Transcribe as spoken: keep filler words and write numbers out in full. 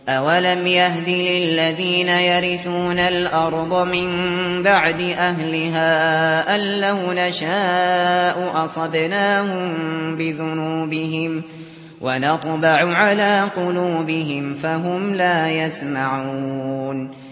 أَوَلَمْ يَهْدِ لِلَّذِينَ يَرِثُونَ الْأَرْضَ مِن بَعْدِ أَهْلِهَا أَن لَّوْ نَشَاءُ أَصَبْنَاهُم بِذُنُوبِهِمْ وَنَطْبَعُ عَلَىٰ قُلُوبِهِمْ فَهُمْ لَا يَسْمَعُونَ